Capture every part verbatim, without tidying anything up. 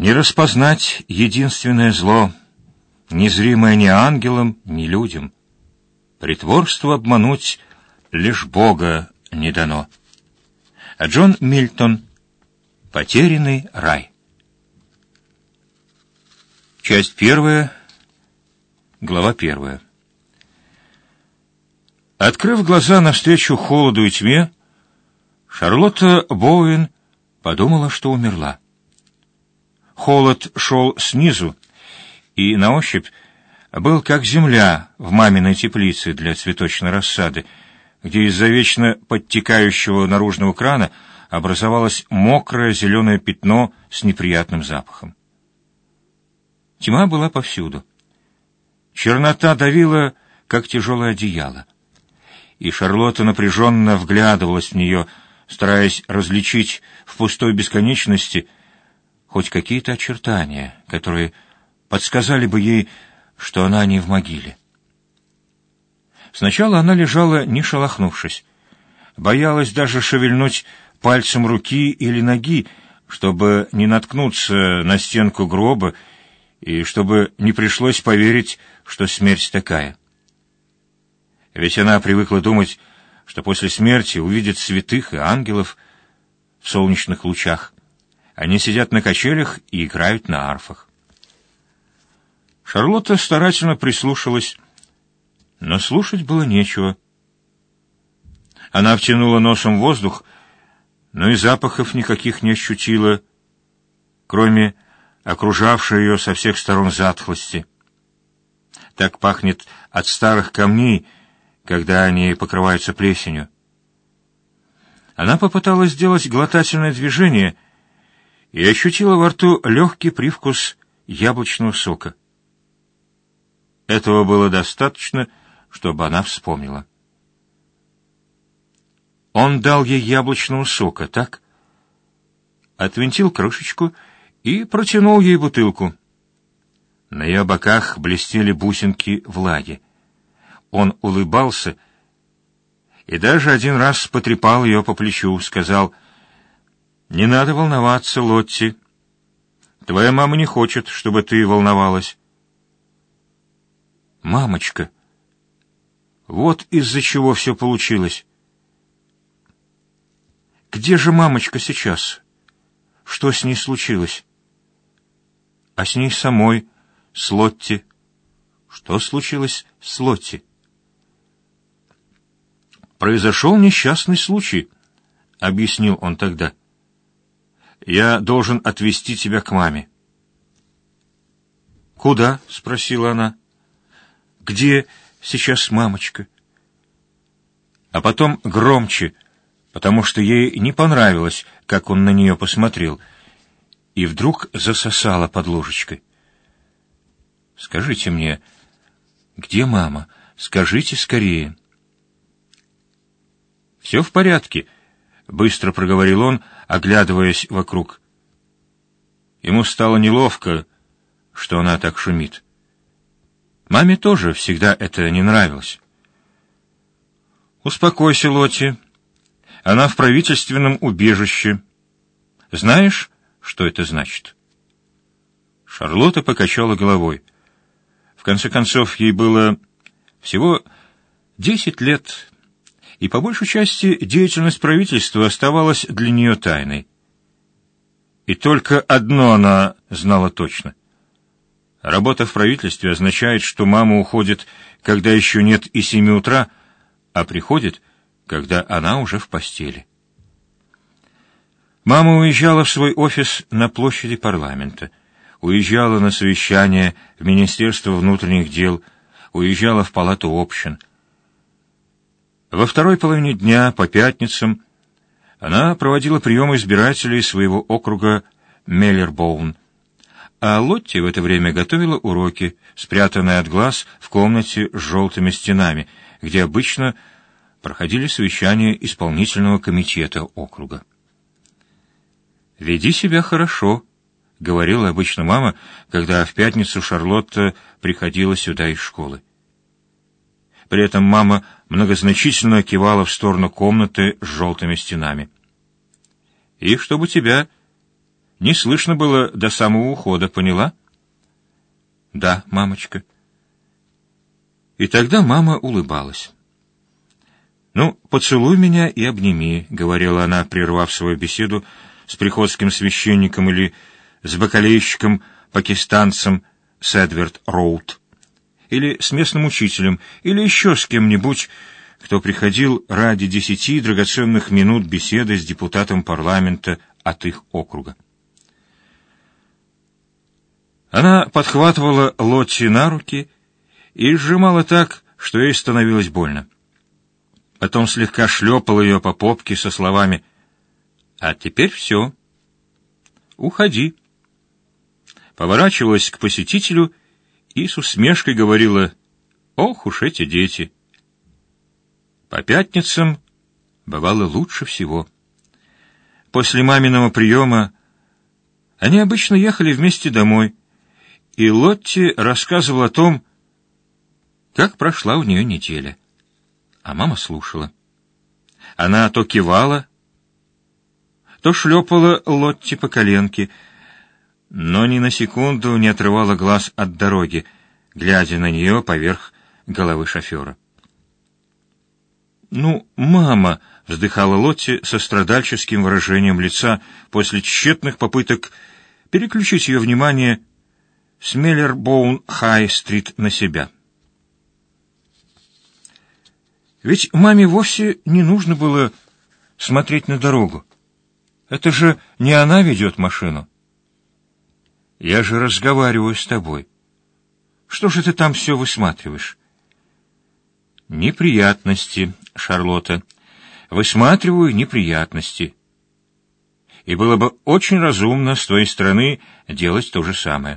Не распознать единственное зло, незримое ни ангелам, ни людям. Притворство обмануть лишь Бога не дано. А Джон Мильтон. Потерянный рай. Часть первая, глава первая. Открыв глаза навстречу холоду и тьме, Шарлотта Боуэн подумала, что умерла. Холод шел снизу, и на ощупь был как земля в маминой теплице для цветочной рассады, где из-за вечно подтекающего наружного крана образовалось мокрое зеленое пятно с неприятным запахом. Тьма была повсюду. Чернота давила, как тяжелое одеяло, и Шарлотта напряженно вглядывалась в нее, стараясь различить в пустой бесконечности хоть какие-то очертания, которые подсказали бы ей, что она не в могиле. Сначала она лежала, не шелохнувшись, боялась даже шевельнуть пальцем руки или ноги, чтобы не наткнуться на стенку гроба и чтобы не пришлось поверить, что смерть такая. Ведь она привыкла думать, что после смерти увидит святых и ангелов в солнечных лучах. Они сидят на качелях и играют на арфах. Шарлотта старательно прислушалась, но слушать было нечего. Она втянула носом воздух, но и запахов никаких не ощутила, кроме окружавшей ее со всех сторон затхлости. Так пахнет от старых камней, когда они покрываются плесенью. Она попыталась сделать глотательное движение и ощутила во рту легкий привкус яблочного сока. Этого было достаточно, чтобы она вспомнила. Он дал ей яблочного сока, так? Отвинтил крышечку и протянул ей бутылку. На ее боках блестели бусинки влаги. Он улыбался и даже один раз потрепал ее по плечу, сказал: «Не надо волноваться, Лотти. Твоя мама не хочет, чтобы ты волновалась». «Мамочка, вот из-за чего все получилось. Где же мамочка сейчас? Что с ней случилось? А с ней самой, с Лотти? Что случилось с Лотти?» «Произошел несчастный случай», — объяснил он тогда. «Я должен отвезти тебя к маме». «Куда?» — спросила она. «Где сейчас мамочка?» А потом громче, потому что ей не понравилось, как он на нее посмотрел, и вдруг засосала под ложечкой. «Скажите мне, где мама? Скажите скорее». «Все в порядке», — быстро проговорил он, оглядываясь вокруг. Ему стало неловко, что она так шумит. Маме тоже всегда это не нравилось. «Успокойся, Лотти. Она в правительственном убежище. Знаешь, что это значит?» Шарлотта покачала головой. В конце концов, ей было всего десять лет, и по большей части деятельность правительства оставалась для нее тайной. И только одно она знала точно. Работа в правительстве означает, что мама уходит, когда еще нет и семи утра, а приходит, когда она уже в постели. Мама уезжала в свой офис на площади парламента, уезжала на совещание в Министерство внутренних дел, уезжала в палату общин. Во второй половине дня, по пятницам, она проводила прием избирателей своего округа Меллербоун, а Лотти в это время готовила уроки, спрятанные от глаз в комнате с желтыми стенами, где обычно проходили совещания исполнительного комитета округа. «Веди себя хорошо», — говорила обычно мама, когда в пятницу Шарлотта приходила сюда из школы. При этом мама многозначительно кивала в сторону комнаты с желтыми стенами. «И чтобы тебя не слышно было до самого ухода, поняла? Да, мамочка. И тогда мама улыбалась. «Ну, поцелуй меня и обними», — говорила она, прервав свою беседу с приходским священником или с бакалейщиком-пакистанцем Сэдверт Роуд, или с местным учителем, или еще с кем-нибудь, кто приходил ради десяти драгоценных минут беседы с депутатом парламента от их округа. Она подхватывала Лотти на руки и сжимала так, что ей становилось больно. Потом слегка шлепала ее по попке со словами: «А теперь все. Уходи». Поворачивалась к посетителю и с усмешкой говорила: «Ох уж эти дети!» По пятницам бывало лучше всего. После маминого приема они обычно ехали вместе домой, и Лотти рассказывала о том, как прошла у нее неделя. А мама слушала. Она то кивала, то шлепала Лотти по коленке, но ни на секунду не отрывала глаз от дороги, глядя на нее поверх головы шофера. «Ну, мама!» — вздыхала Лотти со страдальческим выражением лица после тщетных попыток переключить ее внимание с Меллербоун-Хай-стрит на себя. Ведь маме вовсе не нужно было смотреть на дорогу. Это же не она ведет машину. Я же разговариваю с тобой. Что же ты там все высматриваешь? Неприятности, Шарлотта. Высматриваю неприятности. И было бы очень разумно с твоей стороны делать то же самое.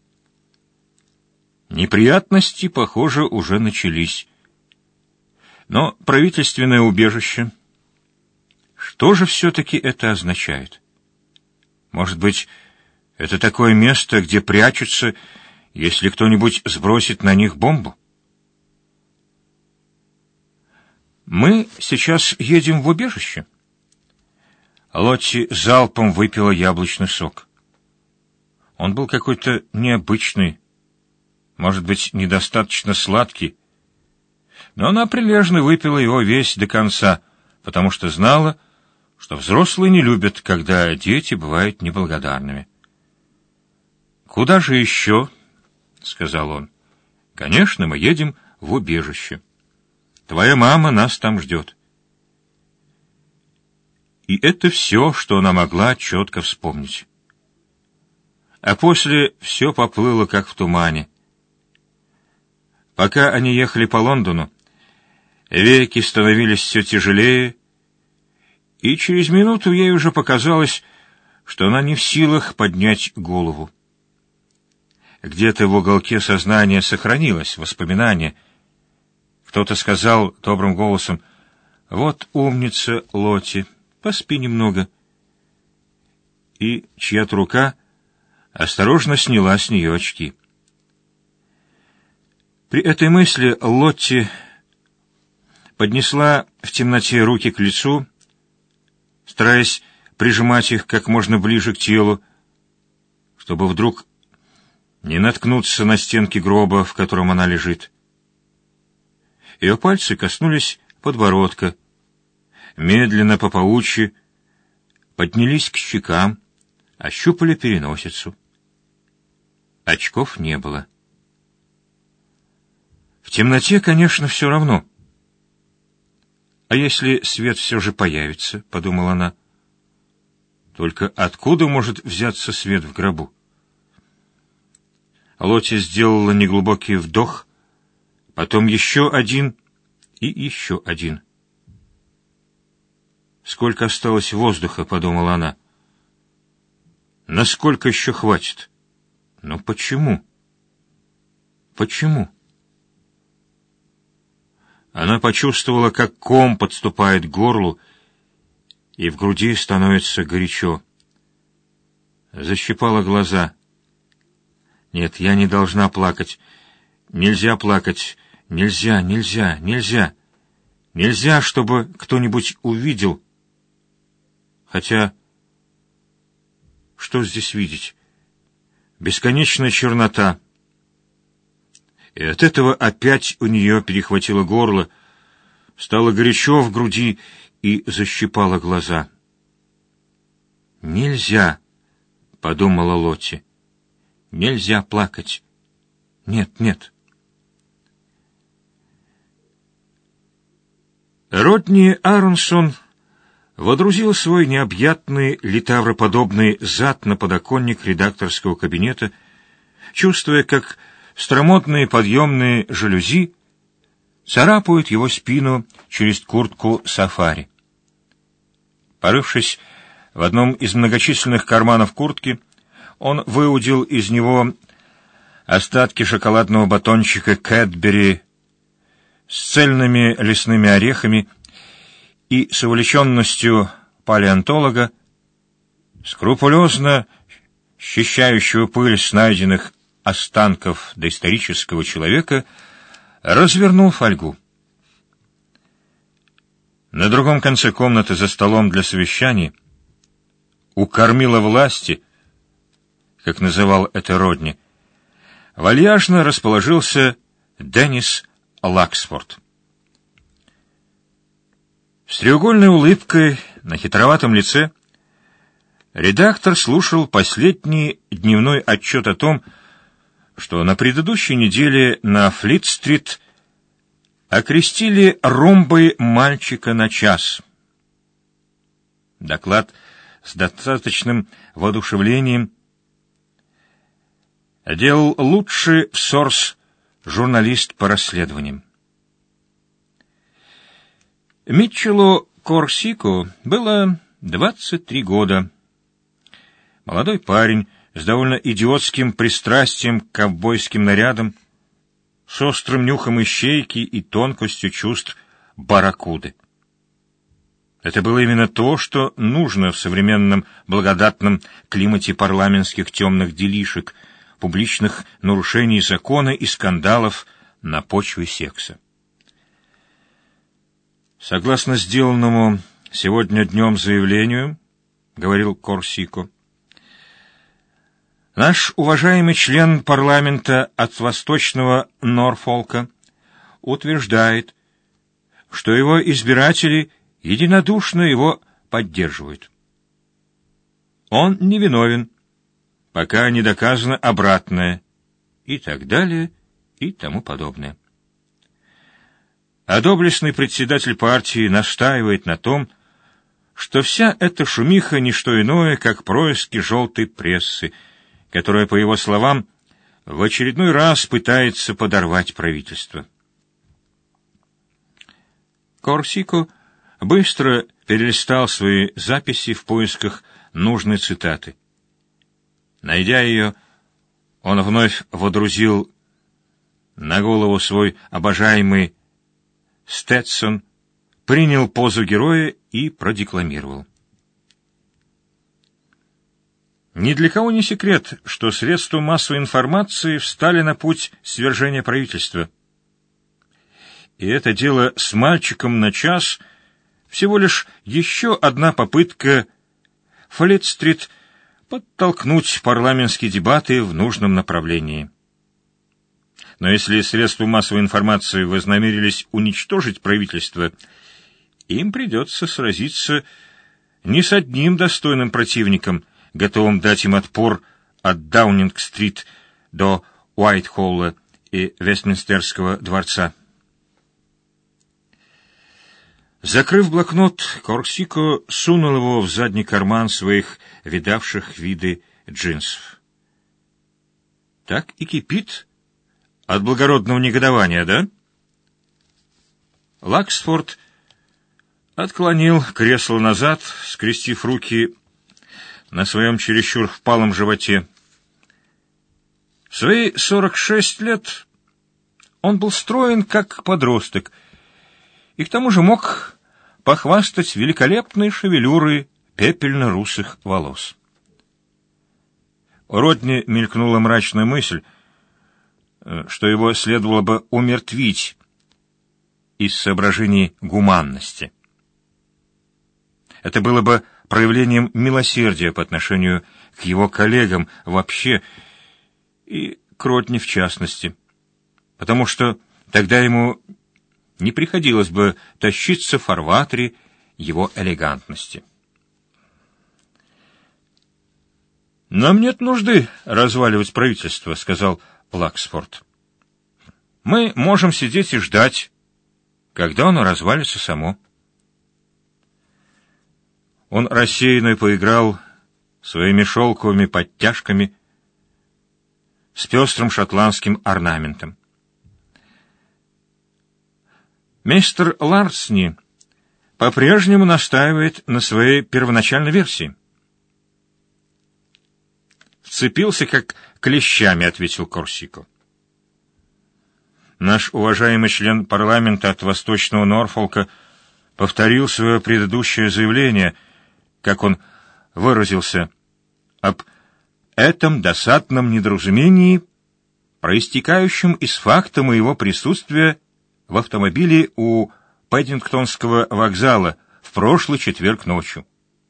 Неприятности, похоже, уже начались. Но правительственное убежище... Что же все-таки это означает? Может быть, это такое место, где прячутся, если кто-нибудь сбросит на них бомбу? Мы сейчас едем в убежище. Лотти залпом выпила яблочный сок. Он был какой-то необычный, может быть, недостаточно сладкий, но она прилежно выпила его весь до конца, потому что знала, что взрослые не любят, когда дети бывают неблагодарными. «Куда же еще?» — сказал он. «Конечно, мы едем в убежище. Твоя мама нас там ждет». И это все, что она могла четко вспомнить. А после все поплыло, как в тумане. Пока они ехали по Лондону, веки становились все тяжелее, и через минуту ей уже показалось, что она не в силах поднять голову. Где-то в уголке сознания сохранилось воспоминание. Кто-то сказал добрым голосом: «Вот умница, Лотти, поспи немного». И чья-то рука осторожно сняла с нее очки. При этой мысли Лотти поднесла в темноте руки к лицу, стараясь прижимать их как можно ближе к телу, чтобы вдруг не наткнуться на стенки гроба, в котором она лежит. Ее пальцы коснулись подбородка, медленно по паучьи поднялись к щекам, ощупали переносицу. Очков не было. В темноте, конечно, все равно. «А если свет все же появится?» — подумала она. «Только откуда может взяться свет в гробу?» Лотти сделала неглубокий вдох, потом еще один и еще один. «Сколько осталось воздуха?» — подумала она. «Насколько еще хватит? Но почему? Почему?» Она почувствовала, как ком подступает к горлу, и в груди становится горячо. Защипала глаза. «Нет, я не должна плакать. Нельзя плакать. Нельзя, нельзя, нельзя. Нельзя, чтобы кто-нибудь увидел. Хотя... что здесь видеть? Бесконечная чернота. И от этого опять у нее перехватило горло, стало горячо в груди и защипало глаза. «Нельзя», — подумала Лотти, — «нельзя плакать. Нет, нет». Родни Аронсон водрузил свой необъятный литавроподобный зад на подоконник редакторского кабинета, чувствуя, как стромотные подъемные жалюзи царапают его спину через куртку сафари. Порывшись в одном из многочисленных карманов куртки, он выудил из него остатки шоколадного батончика Кэтбери с цельными лесными орехами и с увлеченностью палеонтолога, скрупулезно счищающего пыль с найденных останков доисторического человека, развернул фольгу. На другом конце комнаты за столом для совещаний у кормила власти, как называл это Родни, вальяжно расположился Деннис Лаксфорд. С треугольной улыбкой на хитроватом лице редактор слушал последний дневной отчет о том, что на предыдущей неделе на Флит-стрит окрестили ромбой мальчика на час. Доклад с достаточным воодушевлением делал лучший в Сорс журналист по расследованиям. Митчеллу Корсико было двадцать три года. Молодой парень с довольно идиотским пристрастием к ковбойским нарядам, с острым нюхом ищейки и тонкостью чувств барракуды. Это было именно то, что нужно в современном благодатном климате парламентских темных делишек, публичных нарушений закона и скандалов на почве секса. Согласно сделанному сегодня днем заявлению, — говорил Корсико, — наш уважаемый член парламента от Восточного Норфолка утверждает, что его избиратели единодушно его поддерживают. Он невиновен, пока не доказано обратное, и так далее, и тому подобное. А доблестный председатель партии настаивает на том, что вся эта шумиха — не что иное, как происки желтой прессы, которая, по его словам, в очередной раз пытается подорвать правительство. Корсико быстро перелистал свои записи в поисках нужной цитаты. Найдя ее, он вновь водрузил на голову свой обожаемый Стетсон, принял позу героя и продекламировал. Ни для кого не секрет, что средства массовой информации встали на путь свержения правительства. И это дело с мальчиком на час всего лишь еще одна попытка Флит-стрит подтолкнуть парламентские дебаты в нужном направлении. Но если средства массовой информации вознамерились уничтожить правительство, им придется сразиться не с одним достойным противником, готовым дать им отпор от Даунинг-стрит до Уайтхолла и Вестминстерского дворца. Закрыв блокнот, Корсико сунул его в задний карман своих видавших виды джинсов. Так и кипит от благородного негодования, да? Лаксфорд отклонил кресло назад, скрестив руки на своем чересчур впалом животе. В свои сорок шесть лет он был строен как подросток, и к тому же мог похвастать великолепной шевелюрой пепельно-русых волос. У Родни мелькнула мрачная мысль, что его следовало бы умертвить из соображений гуманности. Это было бы проявлением милосердия по отношению к его коллегам вообще и к Родни в частности, потому что тогда ему не приходилось бы тащиться в фарватере его элегантности. «Нам нет нужды разваливать правительство», — сказал Лаксфорд. «Мы можем сидеть и ждать, когда оно развалится само». Он рассеянно поиграл своими шелковыми подтяжками с пестрым шотландским орнаментом. Мистер Ларсни по-прежнему настаивает на своей первоначальной версии. «Вцепился, как клещами», — ответил Корсико. Наш уважаемый член парламента от Восточного Норфолка повторил свое предыдущее заявление, как он выразился, об этом досадном недоразумении, проистекающем из факта моего присутствия в автомобиле у Пэддингтонского вокзала в прошлый четверг ночью.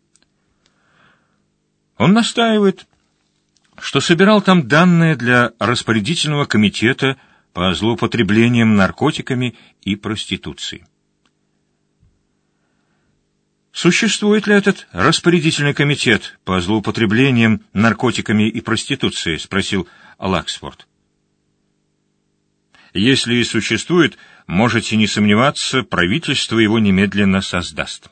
Он настаивает, что собирал там данные для распорядительного комитета по злоупотреблениям наркотиками и проституцией. «Существует ли этот распорядительный комитет по злоупотреблениям наркотиками и проституцией?» — спросил Лаксфорд. «Если и существует, можете не сомневаться, правительство его немедленно создаст».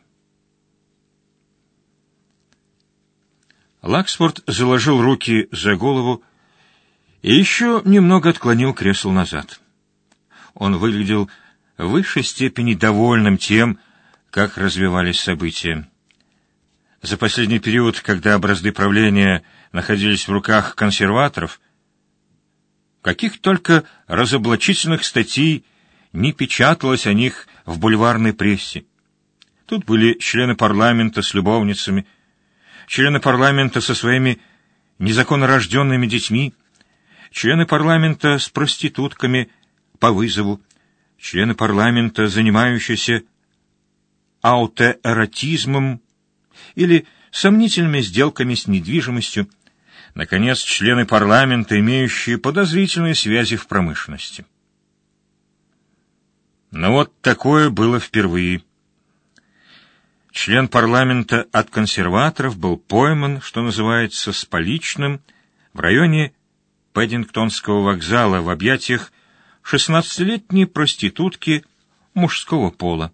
Лаксфорд заложил руки за голову и еще немного отклонил кресло назад. Он выглядел в высшей степени довольным тем, как развивались события. За последний период, когда бразды правления находились в руках консерваторов, каких только разоблачительных статей не печаталось о них в бульварной прессе. Тут были члены парламента с любовницами, члены парламента со своими незаконно рожденными детьми, члены парламента с проститутками по вызову, члены парламента, занимающиеся аутоэротизмом или сомнительными сделками с недвижимостью, наконец, члены парламента, имеющие подозрительные связи в промышленности. Но вот такое было впервые. Член парламента от консерваторов был пойман, что называется, с поличным в районе Пэддингтонского вокзала в объятиях шестнадцатилетней проститутки мужского пола.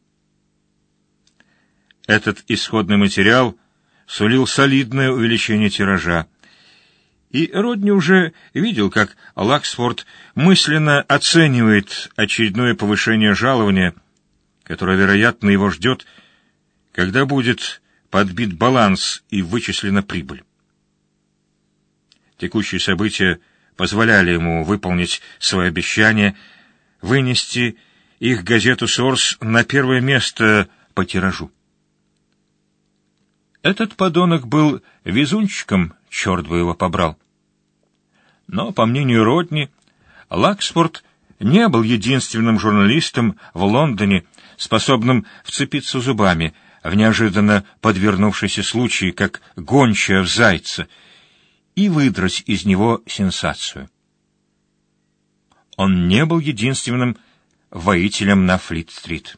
Этот исходный материал сулил солидное увеличение тиража, и Родни уже видел, как Лаксфорд мысленно оценивает очередное повышение жалования, которое, вероятно, его ждет, когда будет подбит баланс и вычислена прибыль. Текущие события позволяли ему выполнить свое обещание вынести их газету «Сорс» на первое место по тиражу. Этот подонок был везунчиком, черт бы его побрал. Но, по мнению Родни, Лаксфорд не был единственным журналистом в Лондоне, способным вцепиться зубами в неожиданно подвернувшийся случай, как гончая в зайца, и выдрать из него сенсацию. Он не был единственным воителем на Флит-стрит.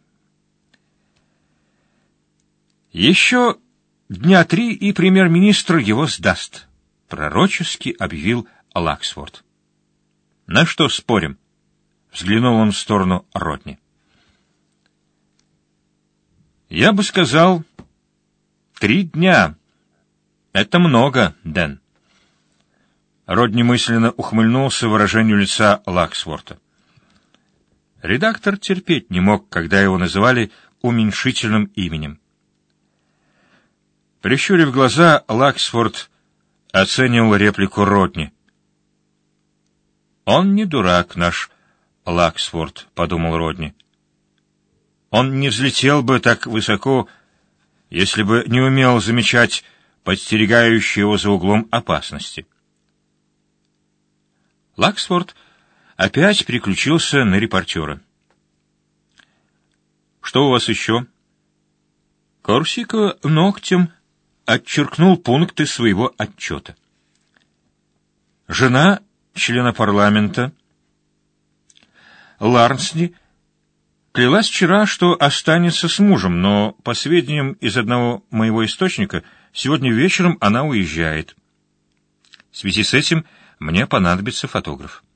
Еще дня три, и премьер-министр его сдаст, — пророчески объявил Лаксфорд. — На что спорим? — взглянул он в сторону Родни. — Я бы сказал, три дня. Это много, Дэн. Родни мысленно ухмыльнулся выражению лица Лаксфорда. Редактор терпеть не мог, когда его называли уменьшительным именем. Прищурив глаза, Лаксфорд оценивал реплику Родни. «Он не дурак, наш Лаксфорд», — подумал Родни. «Он не взлетел бы так высоко, если бы не умел замечать подстерегающие его за углом опасности». Лаксфорд опять переключился на репортера. «Что у вас еще?» Корсико ногтем отчеркнул пункты своего отчета. Жена члена парламента Ларнсли клялась вчера, что останется с мужем, но, по сведениям из одного моего источника, сегодня вечером она уезжает. В связи с этим мне понадобится фотограф.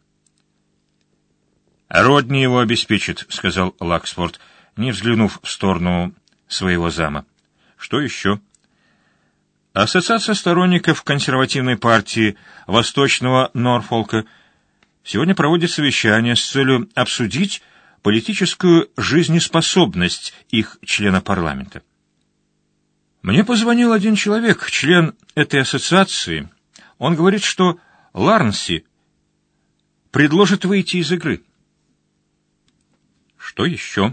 «Родни его обеспечит», — сказал Лаксфорд, не взглянув в сторону своего зама. «Что еще?» Ассоциация сторонников консервативной партии Восточного Норфолка сегодня проводит совещание с целью обсудить политическую жизнеспособность их члена парламента. Мне позвонил один человек, член этой ассоциации. Он говорит, что Ларнси предложит выйти из игры. Что еще?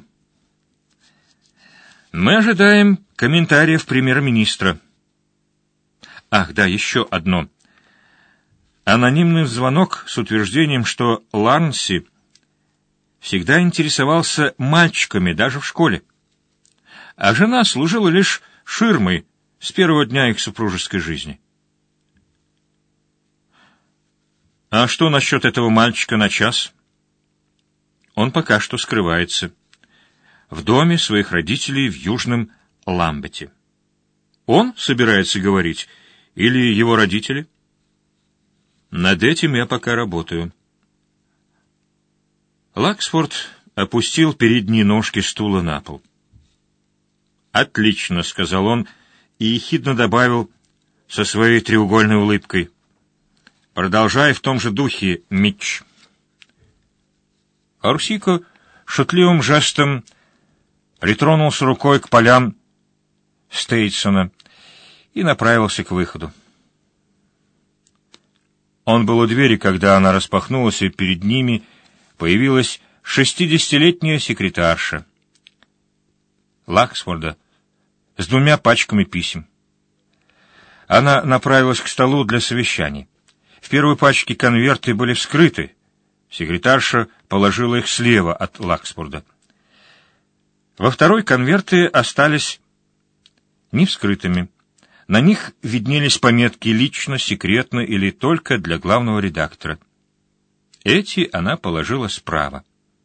Мы ожидаем комментариев премьер-министра. Ах, да, еще одно. Анонимный звонок с утверждением, что Ларнси всегда интересовался мальчиками даже в школе, а жена служила лишь ширмой с первого дня их супружеской жизни. А что насчет этого мальчика на час? Он пока что скрывается в доме своих родителей в Южном Ламбете. Он собирается говорить или его родители? Над этим я пока работаю. Лаксфорд опустил передние ножки стула на пол. «Отлично», — сказал он и ехидно добавил со своей треугольной улыбкой. «Продолжай в том же духе, Митч». Арсико шутливым жестом притронулся рукой к полям Стейтсона и направился к выходу. Он был у двери, когда она распахнулась, и перед ними появилась шестидесятилетняя секретарша Лаксфорда с двумя пачками писем. Она направилась к столу для совещаний. В первой пачке конверты были вскрыты. Секретарша положила их слева от Лаксфорда. Во второй конверты остались невскрытыми. На них виднелись пометки «лично», «секретно» или «только для главного редактора». Эти она положила справа.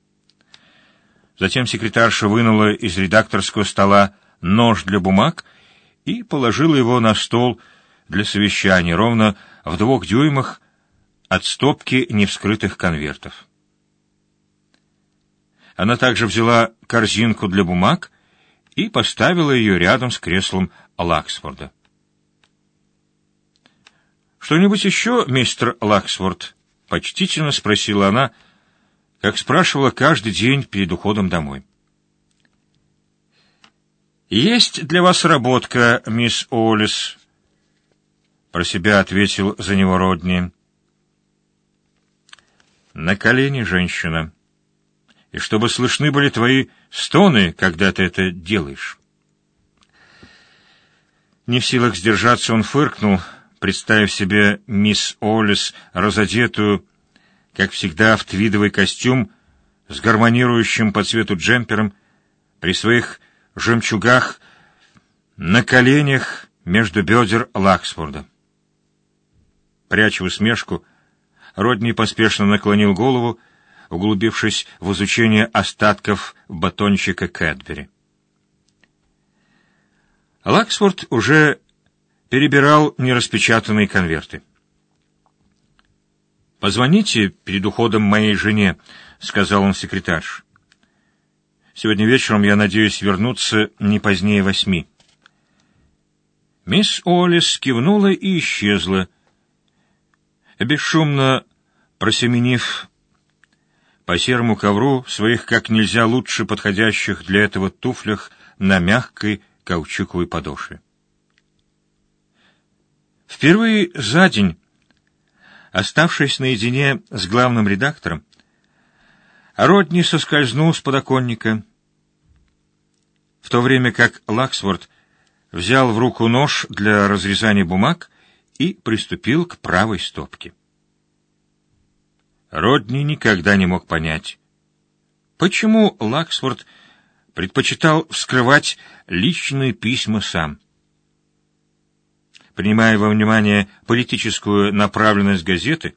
Затем секретарша вынула из редакторского стола нож для бумаг и положила его на стол для совещания ровно в двух дюймах от стопки невскрытых конвертов. Она также взяла корзинку для бумаг и поставила ее рядом с креслом Лаксфорда. «Что-нибудь еще, мистер Лаксфорд?» — почтительно спросила она, как спрашивала каждый день перед уходом домой. «Есть для вас работка, мисс Уоллес», — про себя ответил за него Родни. «На колени, женщина, и чтобы слышны были твои стоны, когда ты это делаешь». Не в силах сдержаться, он фыркнул, представив себе мисс Уоллес, разодетую, как всегда, в твидовый костюм с гармонирующим по цвету джемпером, при своих жемчугах на коленях между бедер Лаксфорда. Пряча усмешку, Родни поспешно наклонил голову, углубившись в изучение остатков батончика Кэдбери. Лаксфорд уже перебирал нераспечатанные конверты. «Позвоните перед уходом моей жене», — сказал он секретарше. «Сегодня вечером я надеюсь вернуться не позднее восьми». Мисс Уоллес кивнула и исчезла, бесшумно просеменив по серому ковру в своих как нельзя лучше подходящих для этого туфлях на мягкой каучуковой подошве. Впервые за день, оставшись наедине с главным редактором, Родни соскользнул с подоконника, в то время как Лаксфорд взял в руку нож для разрезания бумаг и приступил к правой стопке. Родни никогда не мог понять, почему Лаксфорд предпочитал вскрывать личные письма сам. принимая во внимание политическую направленность газеты,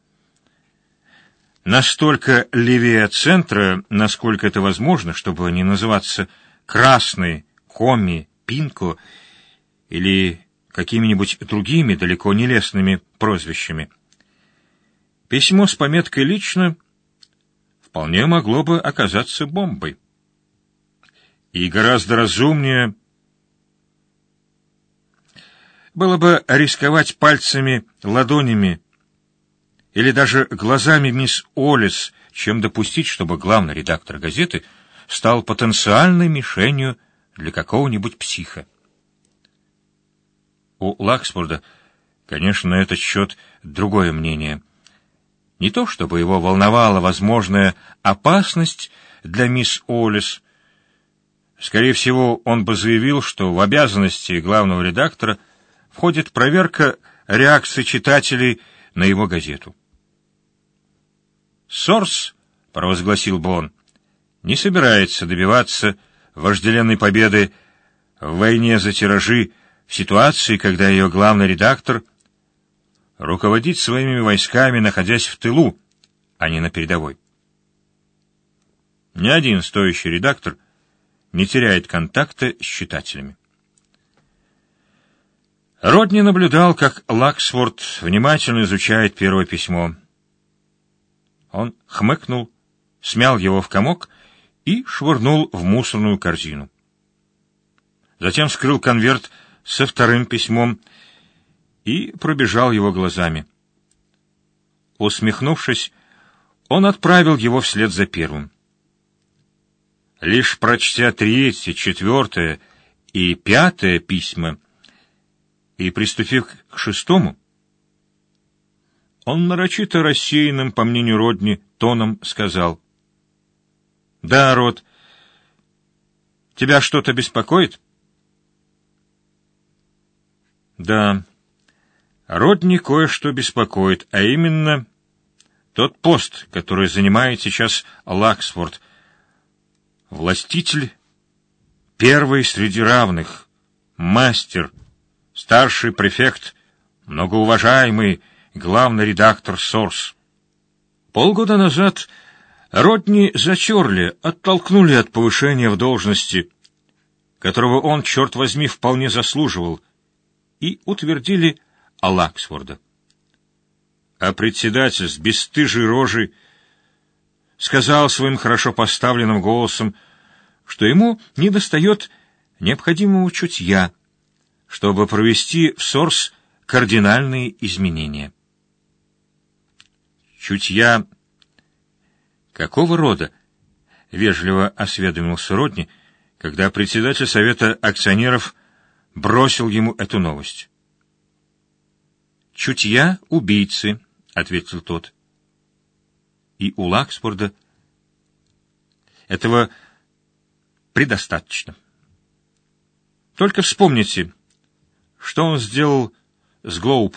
настолько левее центра, насколько это возможно, чтобы не называться «красной», «коми», «пинко» или какими-нибудь другими далеко не лестными прозвищами. Письмо с пометкой «Лично» вполне могло бы оказаться бомбой. И гораздо разумнее было бы рисковать пальцами, ладонями или даже глазами мисс Олис, чем допустить, чтобы главный редактор газеты стал потенциальной мишенью для какого-нибудь психа. У Лаксфорда, конечно, на этот счет другое мнение. Не то чтобы его волновала возможная опасность для мисс Олис. Скорее всего, он бы заявил, что в обязанности главного редактора входит проверка реакции читателей на его газету. «Сорс», — провозгласил бы он, — не собирается добиваться вожделенной победы в войне за тиражи в ситуации, когда ее главный редактор руководит своими войсками, находясь в тылу, а не на передовой. Ни один стоящий редактор не теряет контакта с читателями. Родни наблюдал, как Лаксфорд внимательно изучает первое письмо. Он хмыкнул, смял его в комок и швырнул в мусорную корзину. Затем вскрыл конверт со вторым письмом и пробежал его глазами. Усмехнувшись, он отправил его вслед за первым. Лишь прочтя третье, четвертое и пятое письма и приступив к шестому, он нарочито рассеянным, по мнению Родни, тоном сказал: «Да, Род, тебя что-то беспокоит?» «Да, Родни кое-что беспокоит, а именно тот пост, который занимает сейчас Лаксфорд. Властитель, первый среди равных, мастер, старший префект, многоуважаемый главный редактор Сорс. Полгода назад Родни зачерли, оттолкнули от повышения в должности, которого он, черт возьми, вполне заслуживал, и утвердили Лаксфорда. А председатель с бесстыжей рожей сказал своим хорошо поставленным голосом, что ему недостает необходимого чутья, чтобы провести в Сорс кардинальные изменения. «Чутья какого рода?» — вежливо осведомился Родни, когда председатель совета акционеров бросил ему эту новость. «Чутья убийцы», — ответил тот. И у Лаксфорда этого предостаточно. Только вспомните, что он сделал с Глоуб.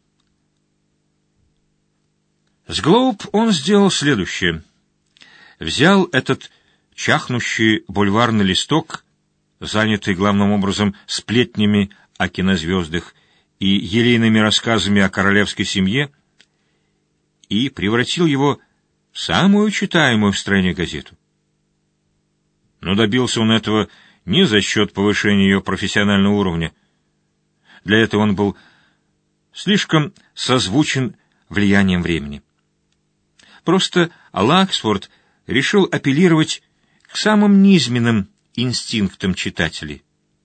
С Глоуб он сделал следующее. Взял этот чахнущий бульварный листок, занятый главным образом сплетнями о кинозвездах и елейными рассказами о королевской семье, и превратил его в самую читаемую в стране газету. Но добился он этого не за счет повышения ее профессионального уровня. Для этого он был слишком созвучен влиянием времени. Просто Лаксфорд решил апеллировать к самым низменным инстинктам читателей.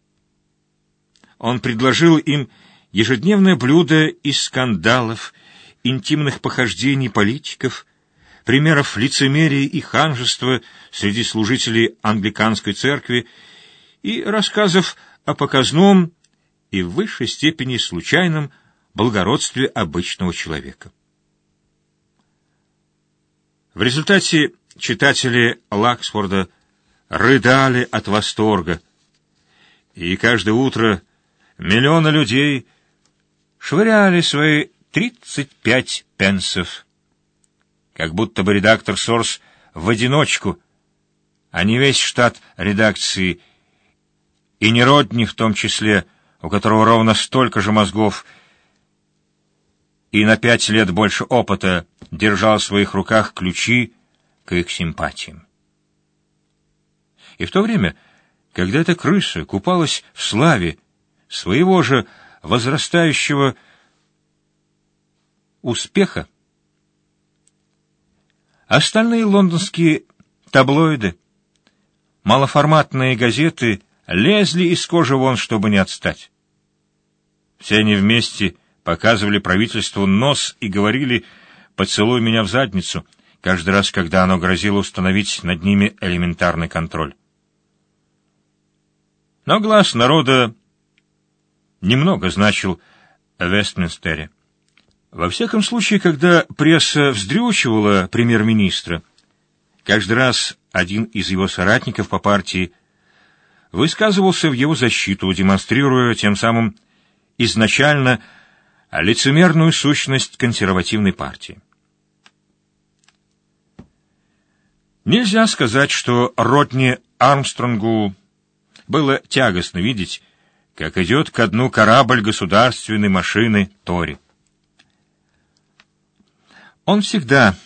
Он предложил им ежедневное блюдо из скандалов, интимных похождений политиков, примеров лицемерия и ханжества среди служителей англиканской церкви и рассказов о показном и в высшей степени случайном благородстве обычного человека. В результате читатели Лаксфорда рыдали от восторга, и каждое утро миллионы людей швыряли свои тридцать пять пенсов, как будто бы редактор Сорс в одиночку, а не весь штат редакции, и не Родни в том числе, у которого ровно столько же мозгов и на пять лет больше опыта, держал в своих руках ключи к их симпатиям. И в то время, когда эта крыса купалась в славе своего же возрастающего успеха, остальные лондонские таблоиды, малоформатные газеты лезли из кожи вон, чтобы не отстать. Все они вместе показывали правительству нос и говорили: «Поцелуй меня в задницу», каждый раз, когда оно грозило установить над ними элементарный контроль. Но глаз народа немного значил в Вестминстере. Во всяком случае, когда пресса вздрючивала премьер-министра, каждый раз один из его соратников по партии высказывался в его защиту, демонстрируя тем самым изначально лицемерную сущность консервативной партии. Нельзя сказать, что Родни Армстронгу было тягостно видеть, как идет ко дну корабль государственной машины Тори. Он всегда,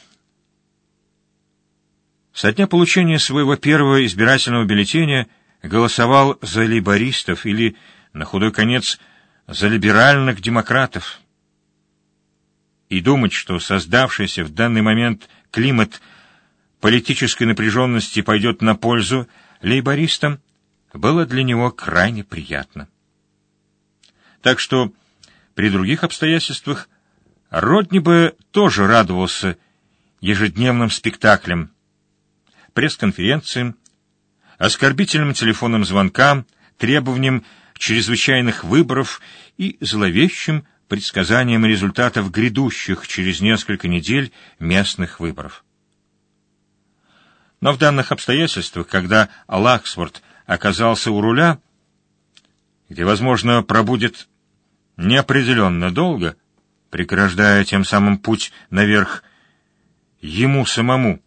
со дня получения своего первого избирательного бюллетеня, голосовал за лейбористов или, на худой конец, за либеральных демократов. И думать, что создавшийся в данный момент климат политической напряженности пойдет на пользу лейбористам, было для него крайне приятно. Так что при других обстоятельствах Родни бы тоже радовался ежедневным спектаклям, пресс-конференциям, оскорбительным телефонным звонкам, требованиям чрезвычайных выборов и зловещим предсказаниям результатов грядущих через несколько недель местных выборов. Но в данных обстоятельствах, когда Лаксворт оказался у руля, где, возможно, пробудет неопределенно долго, преграждая тем самым путь наверх ему самому,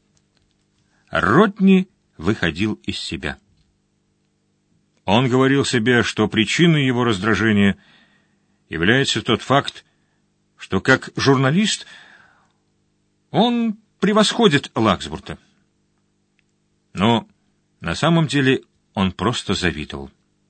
Родни выходил из себя. Он говорил себе, что причиной его раздражения является тот факт, что как журналист он превосходит Лаксворта. Но на самом деле он просто завидовал.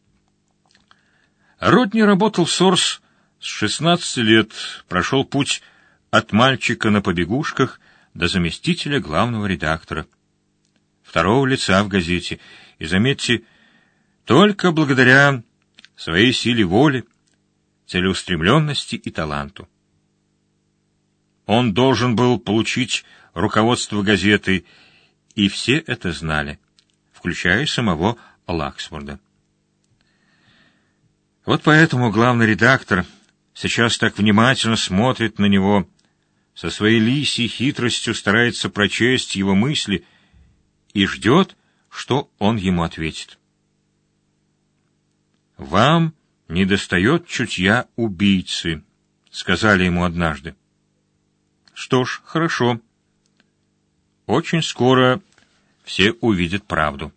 Родни работал в Сорс с шестнадцати лет, прошел путь от мальчика на побегушках до заместителя главного редактора, второго лица в газете, и, заметьте, только благодаря своей силе воли, целеустремленности и таланту. Он должен был получить руководство газеты, и все это знали, включая самого Лаксворда. Вот поэтому главный редактор сейчас так внимательно смотрит на него, со своей лисьей хитростью старается прочесть его мысли и ждет, что он ему ответит. «Вам недостает чутья убийцы», — сказали ему однажды. Что ж, хорошо. Очень скоро все увидят правду.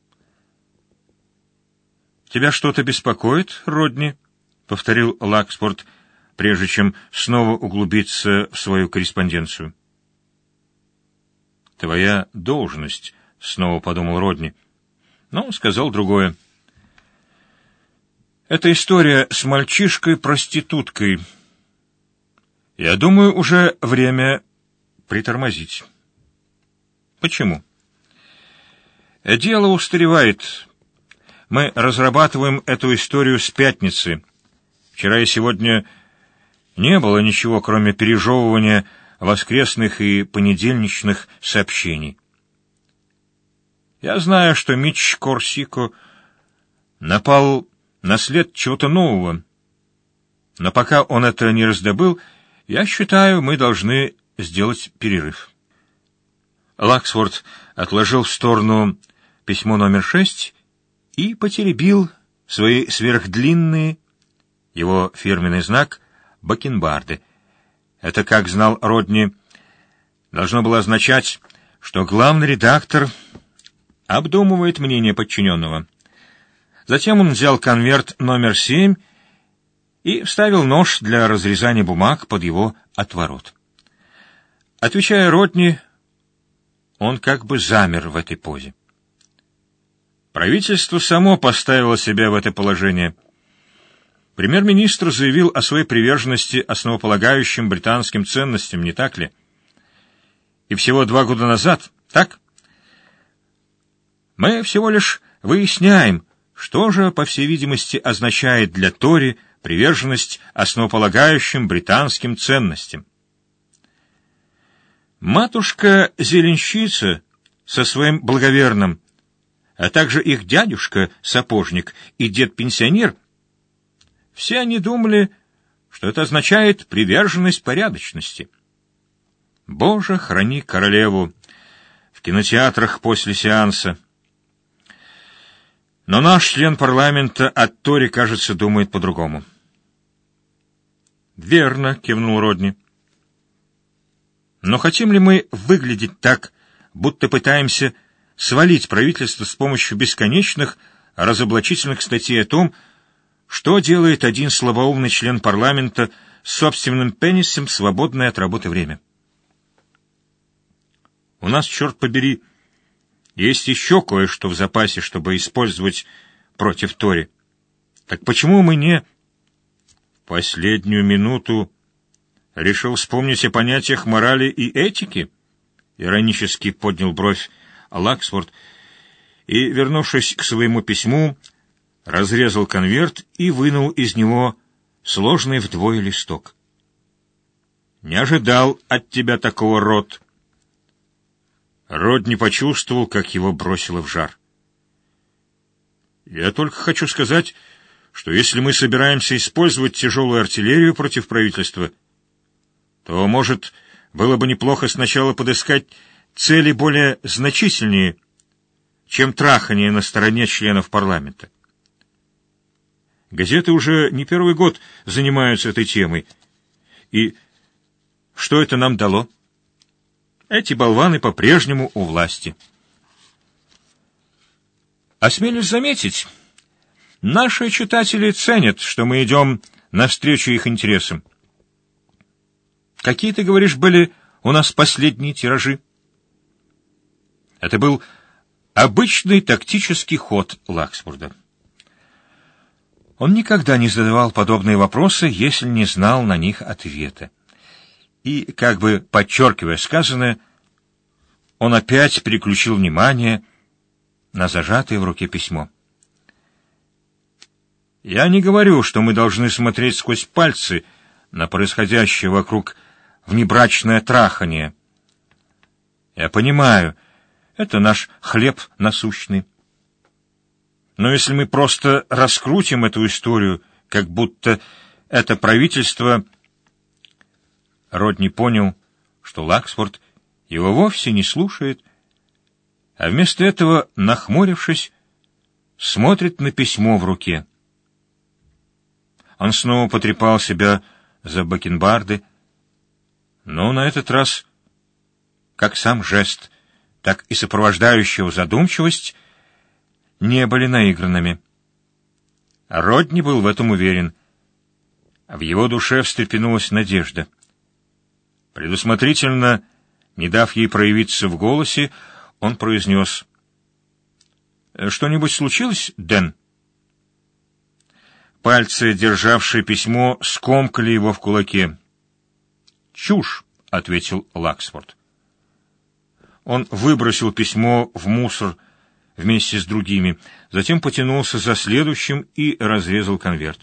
«Тебя что-то беспокоит, Родни?» — повторил Лаксворт, прежде чем снова углубиться в свою корреспонденцию. «Твоя должность», — снова подумал Родни, но сказал другое. «Это история с мальчишкой-проституткой. Я думаю, уже время притормозить». «Почему?» «Дело устаревает. Мы разрабатываем эту историю с пятницы. Вчера и сегодня не было ничего, кроме пережевывания воскресных и понедельничных сообщений. Я знаю, что Митч Корсико напал на след чего-то нового, но пока он это не раздобыл, я считаю, мы должны сделать перерыв». Лаксворт отложил в сторону письмо номер шесть и потеребил свои сверхдлинные, его фирменный знак, бакенбарды. Это, как знал Родни, должно было означать, что главный редактор обдумывает мнение подчиненного. Затем он взял конверт номер семь и вставил нож для разрезания бумаг под его отворот. Отвечая Родни, он как бы замер в этой позе. Правительство само поставило себя в это положение. Премьер-министр заявил о своей приверженности основополагающим британским ценностям, не так ли? И всего два года назад, так? Мы всего лишь выясняем, что же, по всей видимости, означает для Тори приверженность основополагающим британским ценностям. Матушка-зеленщица со своим благоверным, а также их дядюшка-сапожник и дед-пенсионер, все они думали, что это означает приверженность порядочности. Боже, храни королеву в кинотеатрах после сеанса. Но наш член парламента от Тори, кажется, думает по-другому. «Верно», — кивнул Родни. «Но хотим ли мы выглядеть так, будто пытаемся свалить правительство с помощью бесконечных разоблачительных статей о том, что делает один слабоумный член парламента с собственным пенисом в свободное от работы время? У нас, черт побери, есть еще кое-что в запасе, чтобы использовать против Тори. Так почему мы не...» В последнюю минуту решил вспомнить о понятиях морали и этики? Иронически поднял бровь Лаксфорд и, вернувшись к своему письму, разрезал конверт и вынул из него сложный вдвое листок. «Не ожидал от тебя такого, Рот». Рот не почувствовал, как его бросило в жар. «Я только хочу сказать, что если мы собираемся использовать тяжелую артиллерию против правительства, то, может, было бы неплохо сначала подыскать цели более значительнее, чем трахание на стороне членов парламента. Газеты уже не первый год занимаются этой темой. И что это нам дало? Эти болваны по-прежнему у власти. Осмелюсь заметить, наши читатели ценят, что мы идем навстречу их интересам. Какие, ты говоришь, были у нас последние тиражи? Это был обычный тактический ход Лаксфорда. Он никогда не задавал подобные вопросы, если не знал на них ответа. И, как бы подчеркивая сказанное, он опять переключил внимание на зажатое в руке письмо. Я не говорю, что мы должны смотреть сквозь пальцы на происходящее вокруг внебрачное трахание. Я понимаю, это наш хлеб насущный. Но если мы просто раскрутим эту историю, как будто это правительство... Родни понял, что Лаксфорд его вовсе не слушает, а вместо этого, нахмурившись, смотрит на письмо в руке. Он снова потрепал себя за бакенбарды, но на этот раз, как сам жест, так и сопровождающего задумчивость, не были наигранными. Родни был в этом уверен. В его душе встрепенулась надежда. Предусмотрительно, не дав ей проявиться в голосе, он произнес: «Что-нибудь случилось, Дэн?» Пальцы, державшие письмо, скомкали его в кулаке. «Чушь», — ответил Лаксфорд. Он выбросил письмо в мусор вместе с другими, затем потянулся за следующим и разрезал конверт.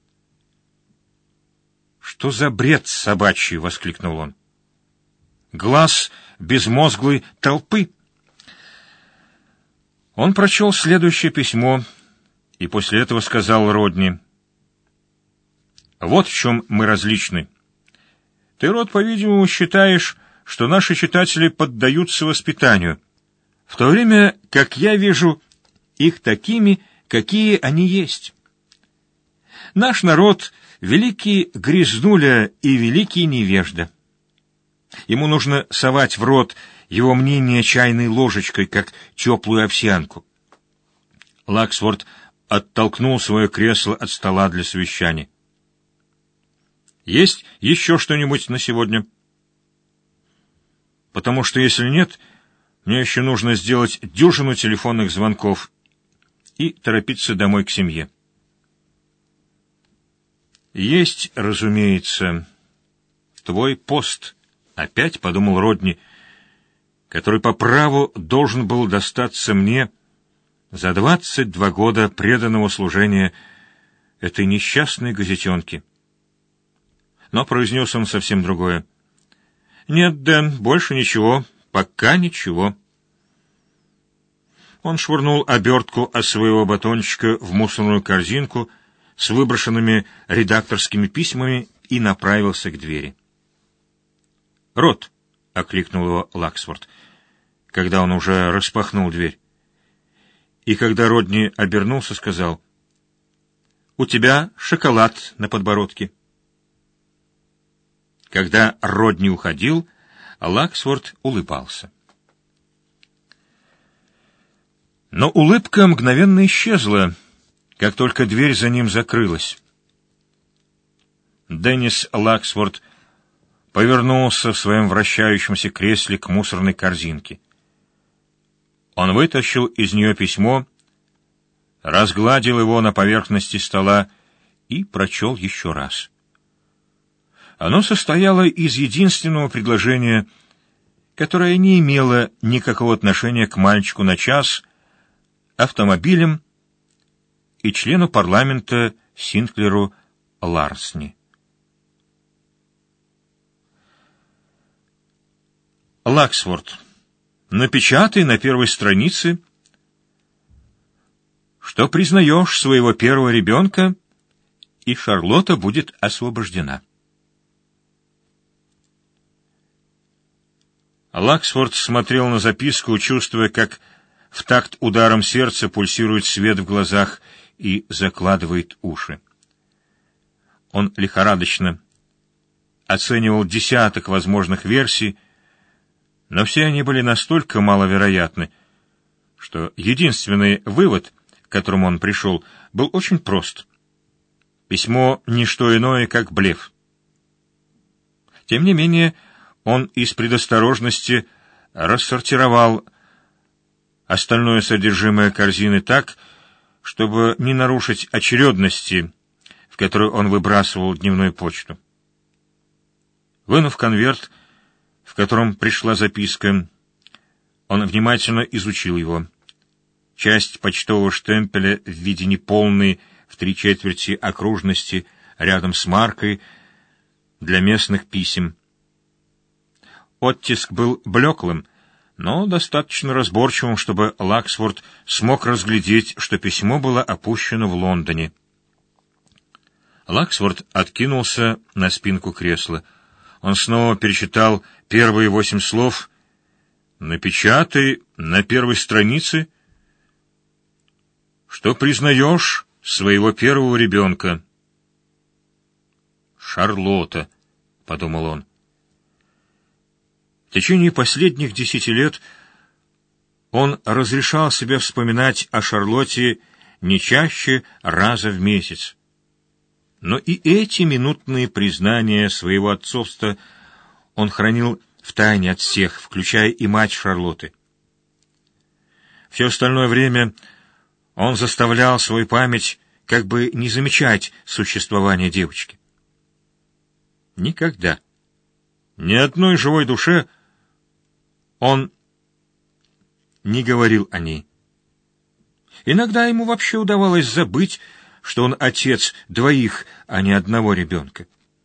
«Что за бред собачий?» — воскликнул он. «Глаз безмозглой толпы». Он прочел следующее письмо и после этого сказал Родни: «Вот в чем мы различны. Ты, Род, по-видимому, считаешь, что наши читатели поддаются воспитанию, в то время как я вижу их такими, какие они есть. Наш народ — великий грязнуля и великий невежда. Ему нужно совать в рот его мнение чайной ложечкой, как теплую овсянку». Лаксфорд оттолкнул свое кресло от стола для совещаний. «Есть еще что-нибудь на сегодня?» «Потому что, если нет, мне еще нужно сделать дюжину телефонных звонков и торопиться домой к семье». «Есть, разумеется, твой пост», — опять подумал Родни, который по праву должен был достаться мне за двадцать два года преданного служения этой несчастной газетенке. Но произнес он совсем другое. «Нет, Дэн, больше ничего, пока ничего». Он швырнул обертку от своего батончика в мусорную корзинку с выброшенными редакторскими письмами и направился к двери. «Рот!» — окликнул его Лаксфорд, когда он уже распахнул дверь. И когда Родни обернулся, сказал: «У тебя шоколад на подбородке». Когда Родни уходил, Лаксфорд улыбался. Но улыбка мгновенно исчезла, как только дверь за ним закрылась. Деннис Лаксфорд повернулся в своем вращающемся кресле к мусорной корзинке. Он вытащил из нее письмо, разгладил его на поверхности стола и прочел еще раз. Оно состояло из единственного предложения, которое не имело никакого отношения к мальчику на час, автомобилям и члену парламента Синклеру Ларсни. Лаксфорд, напечатай на первой странице, что признаешь своего первого ребенка, и Шарлотта будет освобождена. Лаксфорд смотрел на записку, чувствуя, как в такт ударом сердца пульсирует свет в глазах и закладывает уши. Он лихорадочно оценивал десяток возможных версий, но все они были настолько маловероятны, что единственный вывод, к которому он пришел, был очень прост. Письмо — не что иное, как блеф. Тем не менее, он из предосторожности рассортировал остальное содержимое корзины так, чтобы не нарушить очередности, в которую он выбрасывал дневную почту. Вынув конверт, в котором пришла записка, он внимательно изучил его. Часть почтового штемпеля в виде неполной в три четверти окружности рядом с маркой для местных писем. Оттиск был блеклым, но достаточно разборчивым, чтобы Лаксфорд смог разглядеть, что письмо было опущено в Лондоне. Лаксфорд откинулся на спинку кресла. Он снова перечитал первые восемь слов. «Напечатай на первой странице, что признаешь своего первого ребенка». «Шарлотта», — подумал он. В течение последних десяти лет он разрешал себе вспоминать о Шарлотте не чаще раза в месяц. Но и эти минутные признания своего отцовства он хранил втайне от всех, включая и мать Шарлотты. Все остальное время он заставлял свою память как бы не замечать существования девочки. Никогда, ни одной живой душе он не говорил о ней. Иногда ему вообще удавалось забыть, что он отец двоих, а не одного ребенка.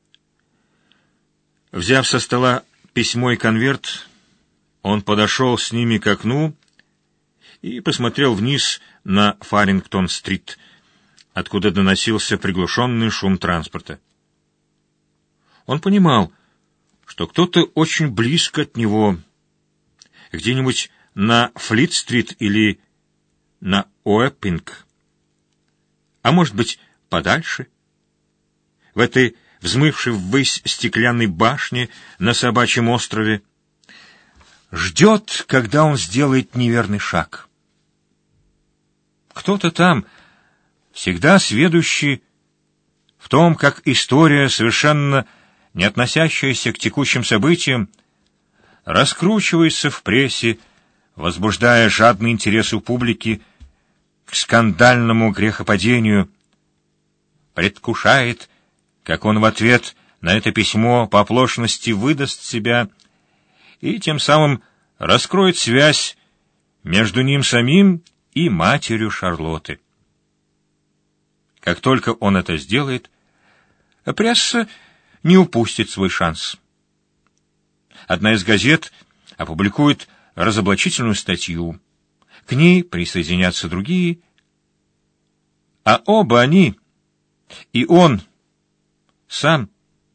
Взяв со стола письмо и конверт, он подошел с ними к окну и посмотрел вниз на Фарингтон-стрит, откуда доносился приглушенный шум транспорта. Он понимал, что кто-то очень близко от него, где-нибудь на Флит-стрит или на Уэппинг, а может быть, подальше, в этой взмывшей ввысь стеклянной башне на Собачьем острове, ждет, когда он сделает неверный шаг. Кто-то там, всегда сведущий в том, как история, совершенно не относящаяся к текущим событиям, раскручивается в прессе, возбуждая жадный интерес у публики к скандальному грехопадению, предвкушает, как он в ответ на это письмо по оплошности выдаст себя и тем самым раскроет связь между ним самим и матерью Шарлотты. Как только он это сделает, пресса не упустит свой шанс. Одна из газет опубликует разоблачительную статью, к ней присоединятся другие, а оба они, и он сам,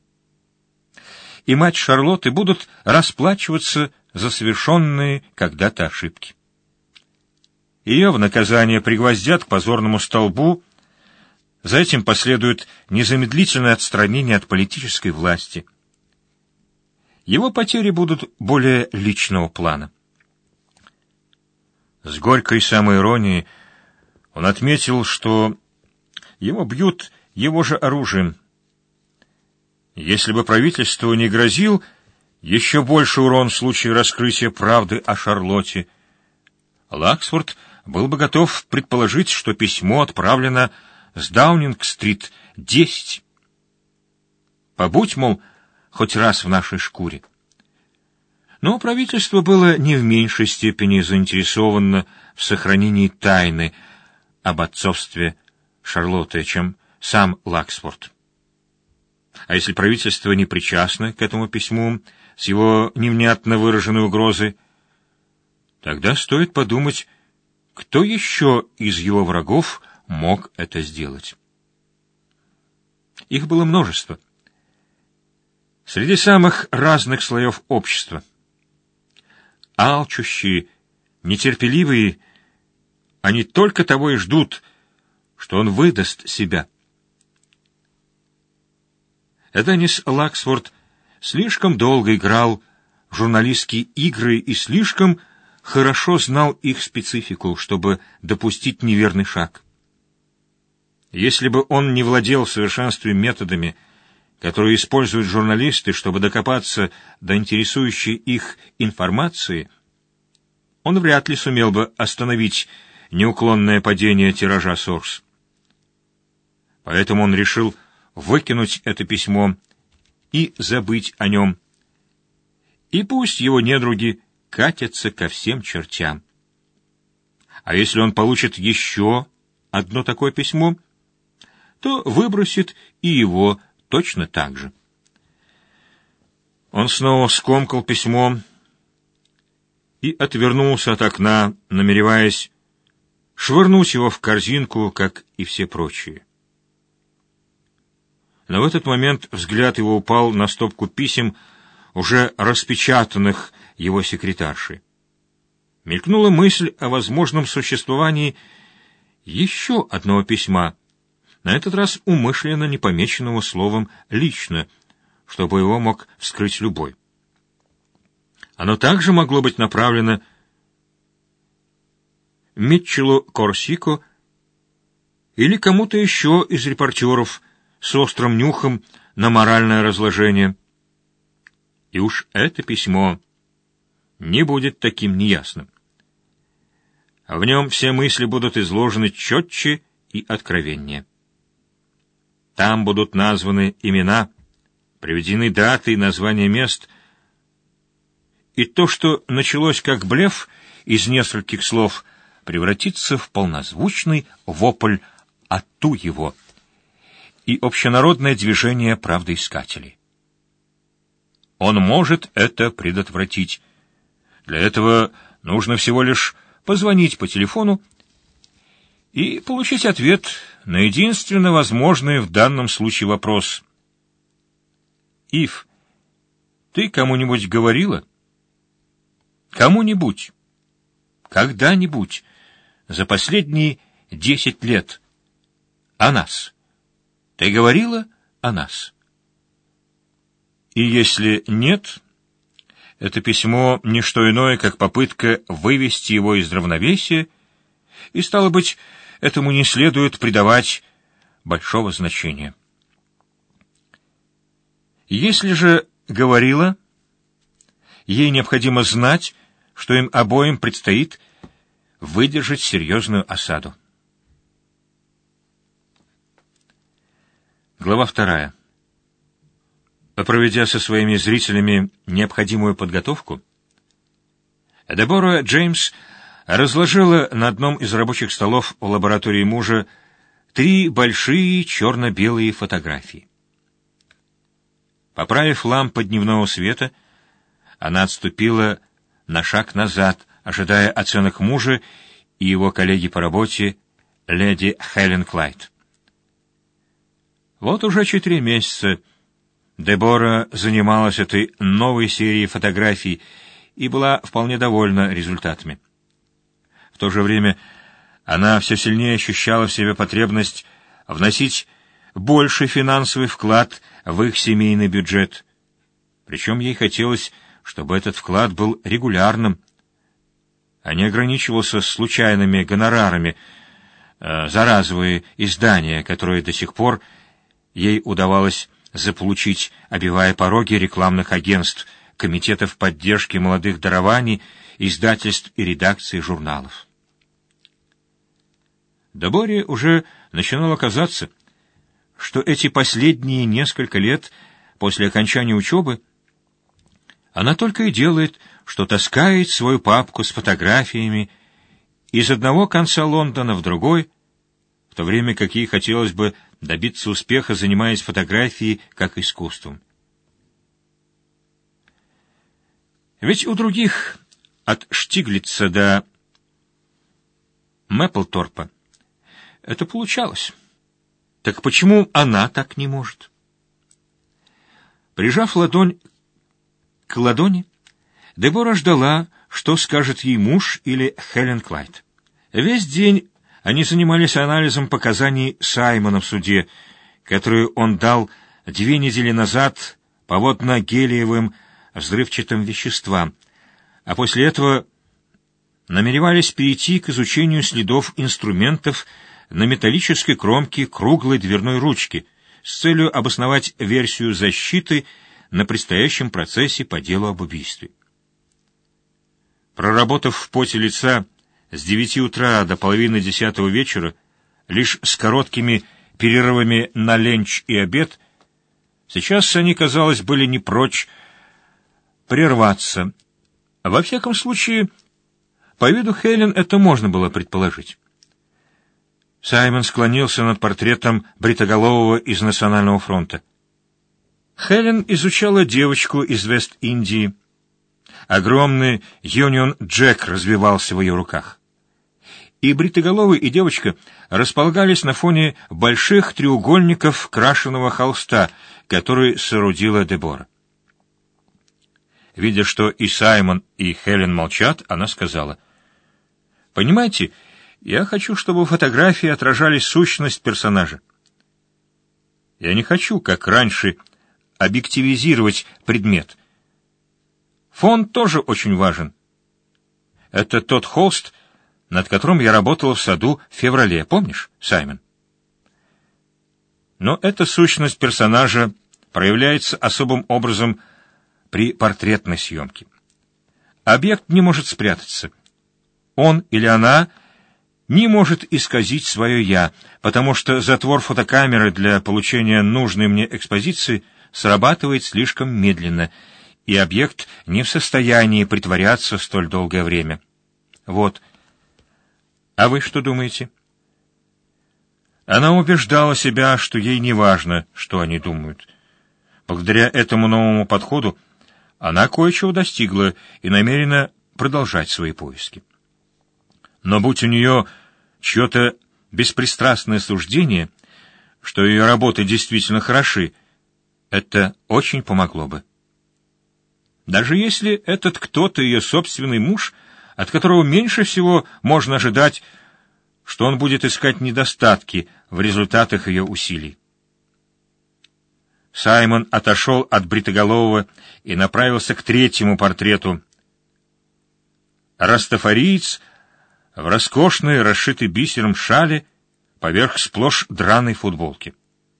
и мать Шарлотты будут расплачиваться за совершенные когда-то ошибки. Ее в наказание пригвоздят к позорному столбу, за этим последует незамедлительное отстранение от политической власти. Его потери будут более личного плана. С горькой самоиронией он отметил, что его бьют его же оружием. Если бы правительству не грозил еще больше урон в случае раскрытия правды о Шарлотте, Лаксфорд был бы готов предположить, что письмо отправлено с Даунинг-стрит десять. Побудь, мол, хоть раз в нашей шкуре. Но правительство было не в меньшей степени заинтересовано в сохранении тайны об отцовстве Шарлотты, чем сам Лаксфорд. А если правительство не причастно к этому письму с его невнятно выраженной угрозой, тогда стоит подумать, кто еще из его врагов мог это сделать. Их было множество. Среди самых разных слоев общества. Алчущие, нетерпеливые, они только того и ждут, что он выдаст себя. Эденис Лаксфорд слишком долго играл в журналистские игры и слишком хорошо знал их специфику, чтобы допустить неверный шаг. Если бы он не владел в совершенстве методами, которые используют журналисты, чтобы докопаться до интересующей их информации, он вряд ли сумел бы остановить неуклонное падение тиража «Сорс». Поэтому он решил выкинуть это письмо и забыть о нем. И пусть его недруги катятся ко всем чертям. А если он получит еще одно такое письмо, то выбросит и его точно так же. Он снова скомкал письмо и отвернулся от окна, намереваясь швырнуть его в корзинку, как и все прочие. Но в этот момент взгляд его упал на стопку писем, уже распечатанных его секретаршей. Мелькнула мысль о возможном существовании еще одного письма, на этот раз умышленно не помеченного словом «лично», чтобы его мог вскрыть любой. Оно также могло быть направлено Митчеллу Корсико или кому-то еще из репортеров с острым нюхом на моральное разложение. И уж это письмо не будет таким неясным. В нем все мысли будут изложены четче и откровеннее. Там будут названы имена, приведены даты и названия мест, и то, что началось как блеф из нескольких слов, превратится в полнозвучный вопль «Ату его» и общенародное движение правдоискателей. Он может это предотвратить. Для этого нужно всего лишь позвонить по телефону и получить ответ на единственно возможный в данном случае вопрос. «Ив, ты кому-нибудь говорила? Кому-нибудь? Когда-нибудь? За последние десять лет? О нас? Ты говорила о нас?» И если нет, это письмо — не что иное, как попытка вывести его из равновесия и, стало быть, этому не следует придавать большого значения. Если же говорила, ей необходимо знать, что им обоим предстоит выдержать серьезную осаду. Глава вторая. Проведя со своими зрителями необходимую подготовку, Дебора Джеймс разложила на одном из рабочих столов в лаборатории мужа три большие черно-белые фотографии. Поправив лампу дневного света, она отступила на шаг назад, ожидая оценок мужа и его коллеги по работе, леди Хелен Клайд. Вот уже четыре месяца Дебора занималась этой новой серией фотографий и была вполне довольна результатами. В то же время она все сильнее ощущала в себе потребность вносить больший финансовый вклад в их семейный бюджет. Причем ей хотелось, чтобы этот вклад был регулярным, а не ограничивался случайными гонорарами э, за разовые издания, которые до сих пор ей удавалось заполучить, обивая пороги рекламных агентств, комитетов поддержки молодых дарований, издательств и редакций журналов. Деборе уже начинало казаться, что эти последние несколько лет после окончания учебы она только и делает, что таскает свою папку с фотографиями из одного конца Лондона в другой, в то время как ей хотелось бы добиться успеха, занимаясь фотографией как искусством. Ведь у других, от Штиглица до Мэпплторпа, это получалось. Так почему она так не может? Прижав ладонь к ладони, Дебора ждала, что скажет ей муж или Хелен Клайд. Весь день они занимались анализом показаний Саймона в суде, которую он дал две недели назад по водно-гелиевым взрывчатым веществам, а после этого намеревались перейти к изучению следов инструментов на металлической кромке круглой дверной ручки с целью обосновать версию защиты на предстоящем процессе по делу об убийстве. Проработав в поте лица с девяти утра до половины десятого вечера, лишь с короткими перерывами на ленч и обед, сейчас они, казалось, были не прочь прерваться. Во всяком случае, по виду Хелен это можно было предположить. Саймон склонился над портретом бритоголового из Национального фронта. Хелен изучала девочку из Вест-Индии. Огромный Юнион Джек развивался в ее руках. И бритоголовый, и девочка располагались на фоне больших треугольников крашеного холста, который соорудила Дебора. Видя, что и Саймон, и Хелен молчат, она сказала: «Понимаете, я хочу, чтобы фотографии отражали сущность персонажа. Я не хочу, как раньше, объективизировать предмет. Фон тоже очень важен. Это тот холст, над которым я работала в саду в феврале, помнишь, Саймон? Но эта сущность персонажа проявляется особым образом при портретной съемке. Объект не может спрятаться. Он или она не может исказить свое «я», потому что затвор фотокамеры для получения нужной мне экспозиции срабатывает слишком медленно, и объект не в состоянии притворяться столь долгое время. Вот. А вы что думаете? Она убеждала себя, что ей не важно, что они думают. Благодаря этому новому подходу она кое-чего достигла и намерена продолжать свои поиски. Но будь у нее чье-то беспристрастное суждение, что ее работы действительно хороши, это очень помогло бы. Даже если этот кто-то ее собственный муж, от которого меньше всего можно ожидать, что он будет искать недостатки в результатах ее усилий. Саймон отошел от бритоголового и направился к третьему портрету. Растафариец в роскошной, расшитой бисером шале поверх сплошь драной футболки.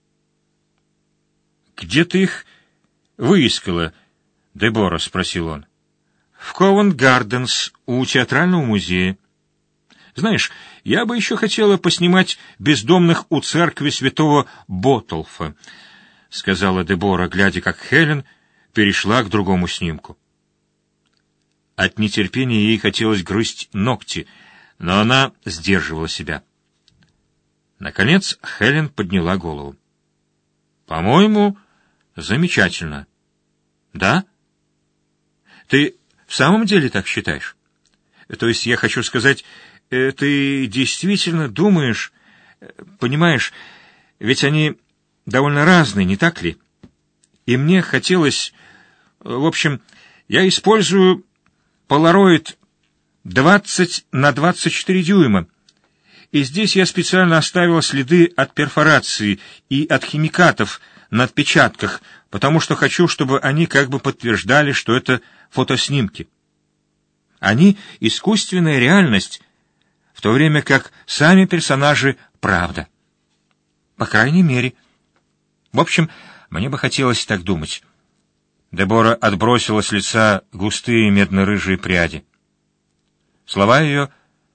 «Где ты их выискала, Дебора?» — спросил он. «В Ковент-Гарденс, у театрального музея. Знаешь, я бы еще хотела поснимать бездомных у церкви святого Ботолфа», — сказала Дебора, глядя, как Хелен перешла к другому снимку. От нетерпения ей хотелось грызть ногти, но она сдерживала себя. Наконец Хелен подняла голову. «По-моему, замечательно». «Да? Ты в самом деле так считаешь? То есть я хочу сказать, ты действительно думаешь, понимаешь, ведь они довольно разные, не так ли? И мне хотелось... В общем, я использую полароид двадцать на двадцать четыре дюйма, и здесь я специально оставила следы от перфорации и от химикатов на отпечатках, потому что хочу, чтобы они как бы подтверждали, что это фотоснимки. Они — искусственная реальность, в то время как сами персонажи — правда. По крайней мере. В общем, мне бы хотелось так думать. Дебора отбросила с лица густые медно-рыжие пряди. Слова ее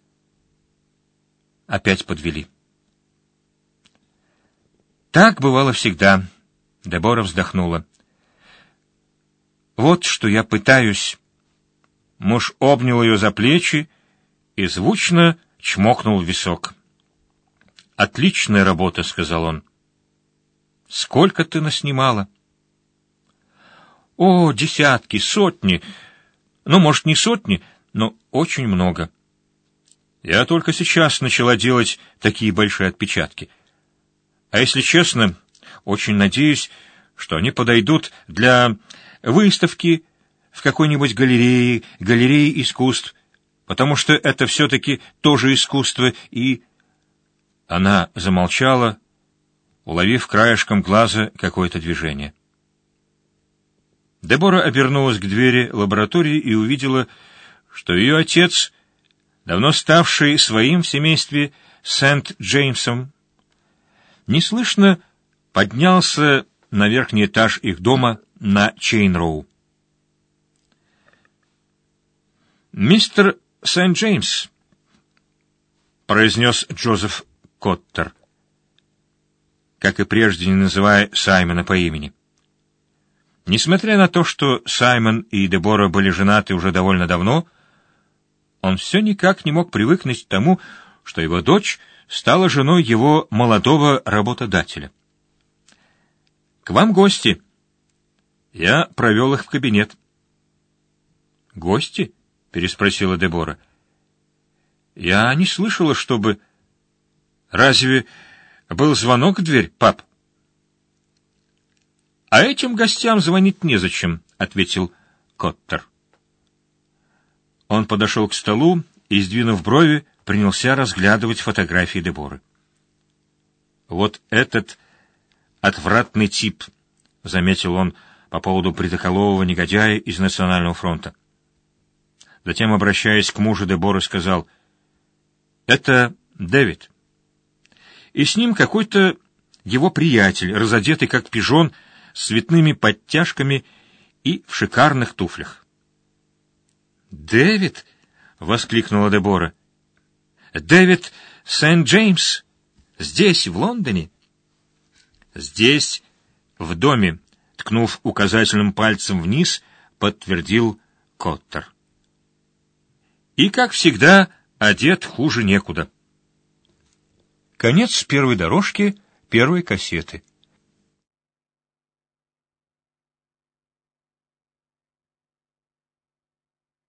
опять подвели. Так бывало всегда. Дебора вздохнула. Вот что я пытаюсь. Муж обнял ее за плечи и звучно чмокнул в висок. «Отличная работа», — сказал он. «Сколько ты наснимала?» «О, десятки, сотни. Ну, может, не сотни, но очень много. Я только сейчас начала делать такие большие отпечатки. А если честно, очень надеюсь, что они подойдут для выставки в какой-нибудь галерее, галерее искусств, потому что это все-таки тоже искусство, и...» Она замолчала, уловив краешком глаза какое-то движение. Дебора обернулась к двери лаборатории и увидела, что ее отец, давно ставший своим в семействе Сент-Джеймсом, неслышно поднялся на верхний этаж их дома на Чейн-Роу. «Мистер Сент-Джеймс», — произнес Джозеф Коттер, как и прежде не называя Саймона по имени. Несмотря на то, что Саймон и Дебора были женаты уже довольно давно, он все никак не мог привыкнуть к тому, что его дочь стала женой его молодого работодателя. «К вам гости. Я провел их в кабинет». «Гости?» — переспросила Дебора. «Я не слышала, чтобы... Разве был звонок в дверь, пап?» «А этим гостям звонить незачем», — ответил Коттер. Он подошел к столу и, сдвинув брови, принялся разглядывать фотографии Деборы. «Вот этот отвратный тип», — заметил он по поводу бритоколового негодяя из Национального фронта. Затем, обращаясь к мужу Деборы, сказал: «Это Дэвид. И с ним какой-то его приятель, разодетый как пижон, с цветными подтяжками и в шикарных туфлях». «Дэвид?» — воскликнула Дебора. «Дэвид Сент-Джеймс? Здесь, в Лондоне?» «Здесь, в доме», — ткнув указательным пальцем вниз, подтвердил Коттер. «И, как всегда, одет хуже некуда». Конец первой дорожки первой кассеты.